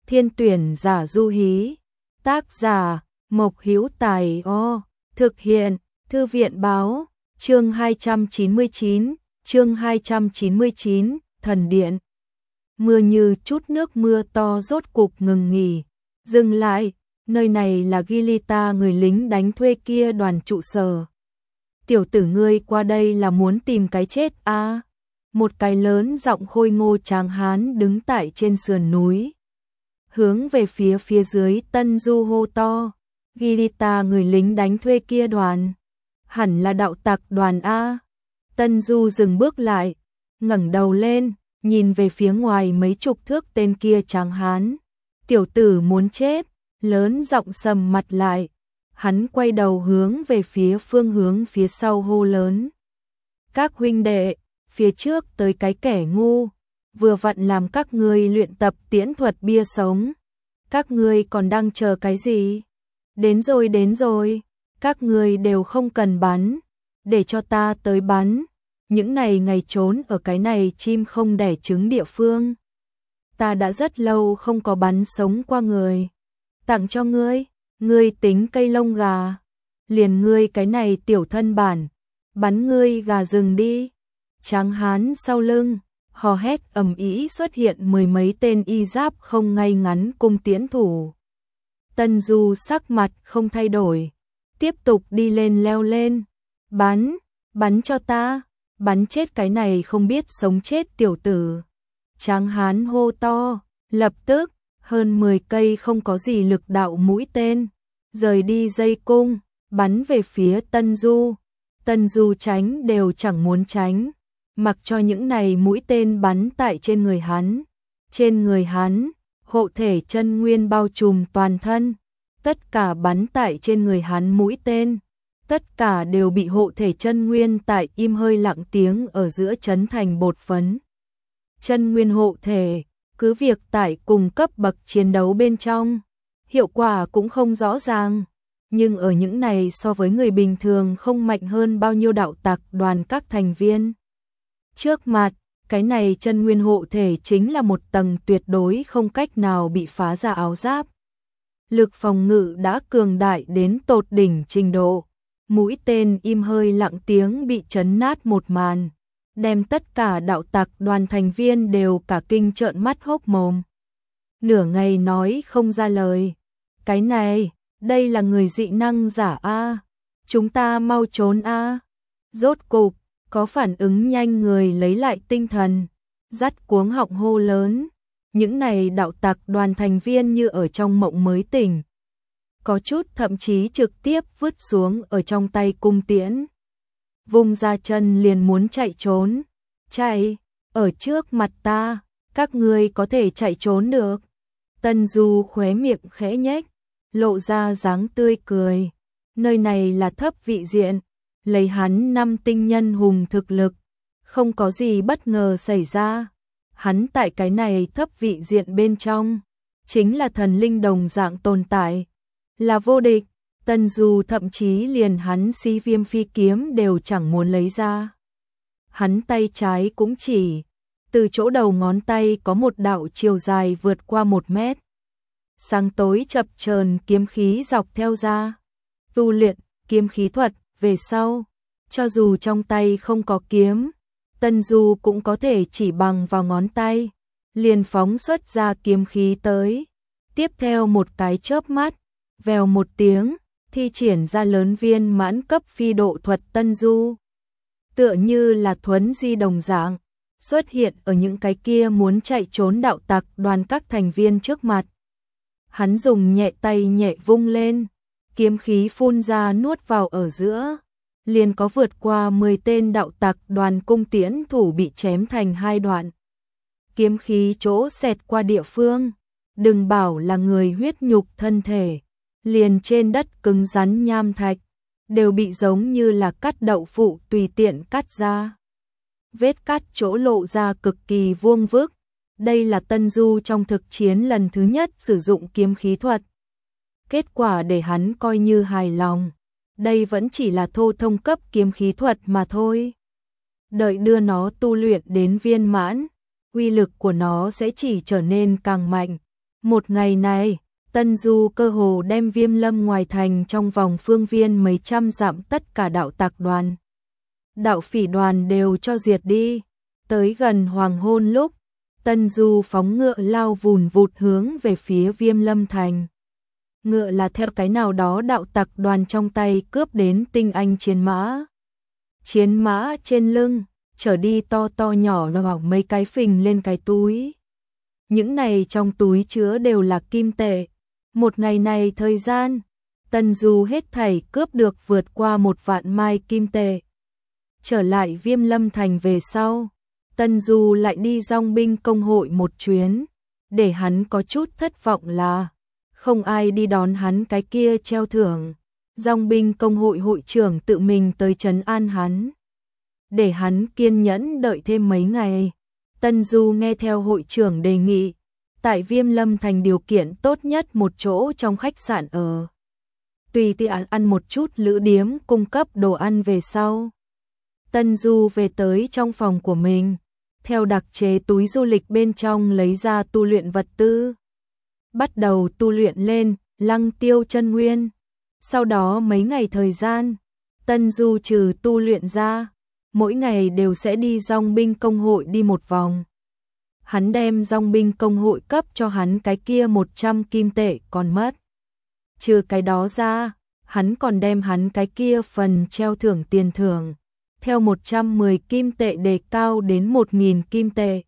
Thiên tuyển giả du hí. Tác giả Mộc Hữu Tài. Thực hiện Thư viện báo. Chương 299, Thần Điện. Mưa như chút nước mưa to rốt cục ngừng nghỉ. Dừng lại, nơi này là Gilita, người lính đánh thuê kia đoàn trụ sở. Tiểu tử ngươi qua đây là muốn tìm cái chết à? Một cái lớn giọng khôi ngô tráng hán đứng tại trên sườn núi, hướng về phía dưới Tân Du hô to. Gilita, người lính đánh thuê kia đoàn, hẳn là đạo tặc đoàn a. Tân Du dừng bước lại, ngẩng đầu lên, nhìn về phía ngoài mấy chục thước tên kia tráng hán. Tiểu tử muốn chết, lớn giọng sầm mặt lại. Hắn quay đầu hướng về phương hướng phía sau hô lớn. Các huynh đệ, phía trước tới cái kẻ ngu, vừa vặn làm các ngươi luyện tập tiễn thuật bia sống. Các ngươi còn đang chờ cái gì? Đến rồi, các ngươi đều không cần bắn, để cho ta tới bắn. Những này ngày trốn ở cái này chim không đẻ trứng địa phương. Ta đã rất lâu không có bắn sống qua người. Tặng cho ngươi tính cây lông gà. Liền ngươi cái này tiểu thân bản, bắn ngươi gà rừng đi. Tráng hán sau lưng, hò hét ầm ĩ xuất hiện mười mấy tên y giáp không ngay ngắn cung tiễn thủ. Tân Du sắc mặt không thay đổi, tiếp tục đi lên leo lên. Bắn cho ta, bắn chết cái này không biết sống chết tiểu tử. Tráng hán hô to, lập tức, hơn 10 cây không có gì lực đạo mũi tên, rời đi dây cung, bắn về phía Tân Du. Tân Du tránh đều chẳng muốn tránh, mặc cho những này mũi tên bắn tại trên người hắn. Trên người hắn, hộ thể chân nguyên bao trùm toàn thân, tất cả bắn tại trên người hắn mũi tên, tất cả đều bị hộ thể chân nguyên tại im hơi lặng tiếng ở giữa chấn thành bột phấn. Chân nguyên hộ thể, cứ việc tại cùng cấp bậc chiến đấu bên trong, hiệu quả cũng không rõ ràng, nhưng ở những này so với người bình thường không mạnh hơn bao nhiêu đạo tặc đoàn các thành viên. Trước mặt, cái này chân nguyên hộ thể chính là một tầng tuyệt đối không cách nào bị phá ra áo giáp. Lực phòng ngự đã cường đại đến tột đỉnh trình độ, mũi tên im hơi lặng tiếng bị chấn nát một màn, đem tất cả đạo tặc đoàn thành viên đều cả kinh trợn mắt hốc mồm. Nửa ngày nói không ra lời. Cái này, đây là người dị năng giả a, chúng ta mau trốn a. Rốt cục, có phản ứng nhanh người lấy lại tinh thần, dắt cuống họng hô lớn. Những này đạo tặc đoàn thành viên như ở trong mộng mới tỉnh, có chút thậm chí trực tiếp vứt xuống ở trong tay cung tiễn, vung ra chân liền muốn chạy trốn. Chạy, ở trước mặt ta, các ngươi có thể chạy trốn được. Tân Du khóe miệng khẽ nhếch, lộ ra dáng tươi cười. Nơi này là thấp vị diện, lấy hắn 5 tinh nhân hùng thực lực, không có gì bất ngờ xảy ra. Hắn tại cái này thấp vị diện bên trong, chính là thần linh đồng dạng tồn tại, là vô địch. Tân Du thậm chí liền hắn Si Viêm phi kiếm đều chẳng muốn lấy ra. Hắn tay trái cũng chỉ, từ chỗ đầu ngón tay có một đạo chiều dài vượt qua 1 mét. Sáng tối chập chờn kiếm khí dọc theo ra. Tu luyện kiếm khí thuật về sau, cho dù trong tay không có kiếm, Tân Du cũng có thể chỉ bằng vào ngón tay, liền phóng xuất ra kiếm khí tới. Tiếp theo một cái chớp mắt, vèo một tiếng, thi triển ra lớn viên mãn cấp phi độ thuật Tân Du. Tựa như là thuấn di đồng dạng, xuất hiện ở những cái kia muốn chạy trốn đạo tặc đoàn các thành viên trước mặt. Hắn dùng nhẹ tay nhẹ vung lên, kiếm khí phun ra nuốt vào ở giữa, liền có vượt qua 10 tên đạo tặc đoàn cung tiễn thủ bị chém thành 2 đoạn. Kiếm khí chỗ xẹt qua địa phương, đừng bảo là người huyết nhục thân thể, liền trên đất cứng rắn nham thạch, đều bị giống như là cắt đậu phụ tùy tiện cắt ra. Vết cắt chỗ lộ ra cực kỳ vuông vức. Đây là Tân Du trong thực chiến lần thứ nhất sử dụng kiếm khí thuật. Kết quả để hắn coi như hài lòng. Đây vẫn chỉ là thô thông cấp kiếm khí thuật mà thôi. Đợi đưa nó tu luyện đến viên mãn, uy lực của nó sẽ chỉ trở nên càng mạnh. Một ngày này, Tân Du cơ hồ đem Viêm Lâm ngoài thành trong vòng phương viên mấy trăm dặm tất cả đạo tặc đoàn, đạo phỉ đoàn đều cho diệt đi. Tới gần hoàng hôn lúc, Tân Du phóng ngựa lao vùn vụt hướng về phía Viêm Lâm thành. Ngựa là theo cái nào đó đạo tặc đoàn trong tay cướp đến tinh anh chiến mã. Chiến mã trên lưng, chở đi to to nhỏ nhỏ mấy cái phình lên cái túi. Những này trong túi chứa đều là kim tệ. Một ngày này thời gian, Tân Du hết thảy cướp được vượt qua 1.000.000 mai kim tệ. Trở lại Viêm Lâm thành về sau, Tân Du lại đi dòng binh công hội một chuyến, để hắn có chút thất vọng là không ai đi đón hắn cái kia treo thưởng. Dòng binh công hội hội trưởng tự mình tới trấn an hắn, để hắn kiên nhẫn đợi thêm mấy ngày. Tân Du nghe theo hội trưởng đề nghị, tại Viêm Lâm thành điều kiện tốt nhất một chỗ trong khách sạn ở. Tùy tiện ăn một chút lữ điếm cung cấp đồ ăn về sau. Tân Du về tới trong phòng của mình, theo đặc chế túi du lịch bên trong lấy ra tu luyện vật tư. Bắt đầu tu luyện lên Lăng Tiêu chân nguyên. Sau đó mấy ngày thời gian, Tân Du trừ tu luyện ra, mỗi ngày đều sẽ đi dòng binh công hội đi một vòng. Hắn đem dòng binh công hội cấp cho hắn cái kia 100 kim tệ còn mất. Trừ cái đó ra, hắn còn đem hắn cái kia phần treo thưởng tiền thưởng, theo 110 kim tệ đề cao đến 1.000 kim tệ,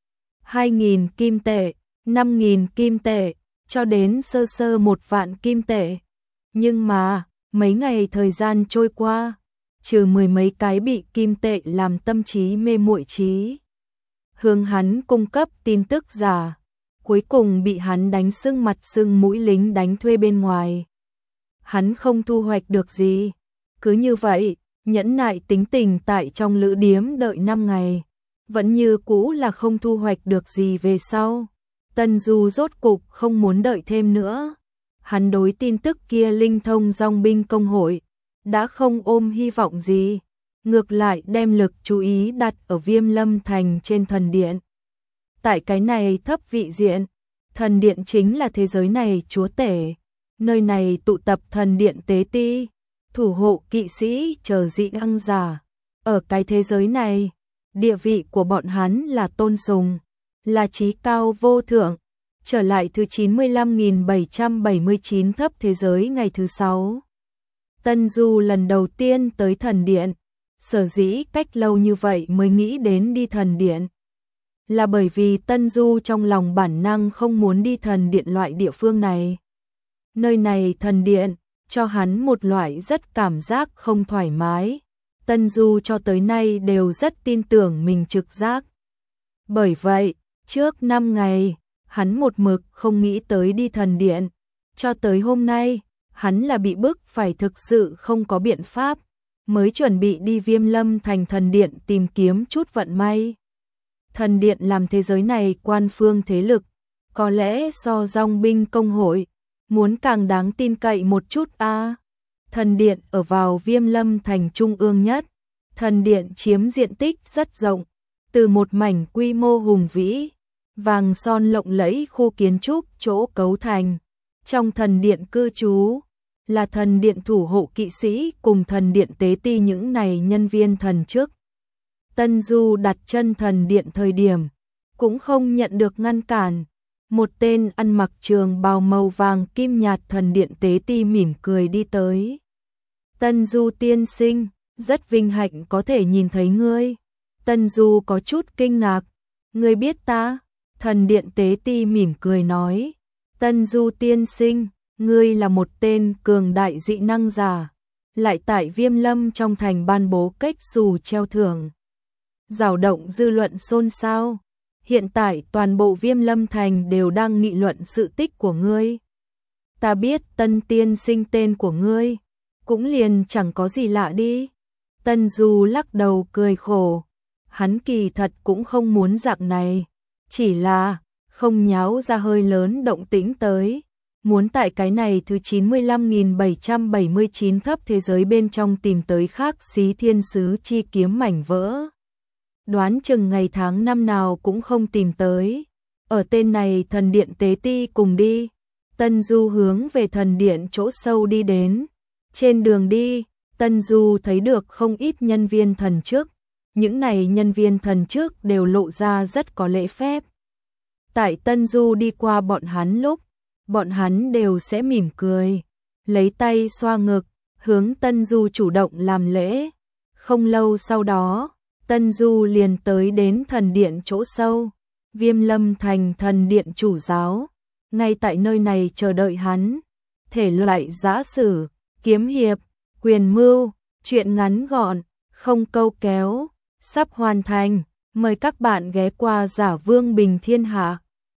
2.000 kim tệ, 5.000 kim tệ, cho đến sơ sơ 1.000.000 kim tệ. Nhưng mà, mấy ngày thời gian trôi qua, trừ mười mấy cái bị kim tệ làm tâm trí mê muội trí, hướng hắn cung cấp tin tức giả, cuối cùng bị hắn đánh sưng mặt sưng mũi lính đánh thuê bên ngoài. Hắn không thu hoạch được gì. Cứ như vậy, nhẫn nại tính tình tại trong lữ điếm đợi 5 ngày, vẫn như cũ là không thu hoạch được gì về sau. Tân Du rốt cục không muốn đợi thêm nữa. Hắn đối tin tức kia linh thông dòng binh công hội, đã không ôm hy vọng gì, ngược lại đem lực chú ý đặt ở Viêm Lâm thành trên thần điện. Tại cái này thấp vị diện, thần điện chính là thế giới này chúa tể, nơi này tụ tập thần điện tế ti, thủ hộ kỵ sĩ chờ dị năng giả. Ở cái thế giới này, địa vị của bọn hắn là tôn sùng, là chí cao vô thượng. Trở lại thứ 95.779 thấp thế giới ngày thứ 6. Tân Du lần đầu tiên tới thần điện, sở dĩ cách lâu như vậy mới nghĩ đến đi thần điện, là bởi vì Tân Du trong lòng bản năng không muốn đi thần điện loại địa phương này. Nơi này thần điện, cho hắn một loại rất cảm giác không thoải mái. Tân Du cho tới nay đều rất tin tưởng mình trực giác. Bởi vậy, trước 5 ngày, hắn một mực không nghĩ tới đi thần điện. Cho tới hôm nay, hắn là bị bức phải thực sự không có biện pháp, mới chuẩn bị đi Viêm Lâm thành thần điện tìm kiếm chút vận may. Thần điện làm thế giới này quan phương thế lực, có lẽ so dòng binh công hội, muốn càng đáng tin cậy một chút a. Thần điện ở vào Viêm Lâm thành trung ương nhất. Thần điện chiếm diện tích rất rộng, từ một mảnh quy mô hùng vĩ, vàng son lộng lẫy khu kiến trúc chỗ cấu thành. Trong thần điện cư trú là thần điện thủ hộ kỵ sĩ cùng thần điện tế ti những này nhân viên thần chức. Tân Du đặt chân thần điện thời điểm, cũng không nhận được ngăn cản. Một tên ăn mặc trường bào màu vàng kim nhạt thần điện tế ti mỉm cười đi tới. Tân Du tiên sinh, rất vinh hạnh có thể nhìn thấy ngươi. Tân Du có chút kinh ngạc. Ngươi biết ta? Thần điện tế ti mỉm cười nói. Tân Du tiên sinh, ngươi là một tên cường đại dị năng giả, lại tại Viêm Lâm trong thành ban bố cách xù treo thưởng, rào động dư luận xôn xao. Hiện tại toàn bộ Viêm Lâm thành đều đang nghị luận sự tích của ngươi. Ta biết Tân tiên sinh tên của ngươi, cũng liền chẳng có gì lạ đi. Tân Du lắc đầu cười khổ. Hắn kỳ thật cũng không muốn dạng này, chỉ là không nháo ra hơi lớn động tĩnh tới. Muốn tại cái này thứ 95.779 thấp thế giới bên trong tìm tới Khắc Xí Thiên Sứ chi kiếm mảnh vỡ. Đoán chừng ngày tháng năm nào cũng không tìm tới. Ở tên này thần điện tế ti cùng đi. Tân Du hướng về thần điện chỗ sâu đi đến. Trên đường đi, Tân Du thấy được không ít nhân viên thần chức. Những này nhân viên thần chức đều lộ ra rất có lễ phép. Tại Tân Du đi qua bọn hắn lúc, bọn hắn đều sẽ mỉm cười, lấy tay xoa ngực, hướng Tân Du chủ động làm lễ. Không lâu sau đó, Tân Du liền tới đến thần điện chỗ sâu, Viêm Lâm Thành thần điện chủ giáo, ngay tại nơi này chờ đợi hắn. Thể loại giã sử, kiếm hiệp, quyền mưu, truyện ngắn gọn, không câu kéo, sắp hoàn thành, mời các bạn ghé qua Giả Vương Bình Thiên Hạ.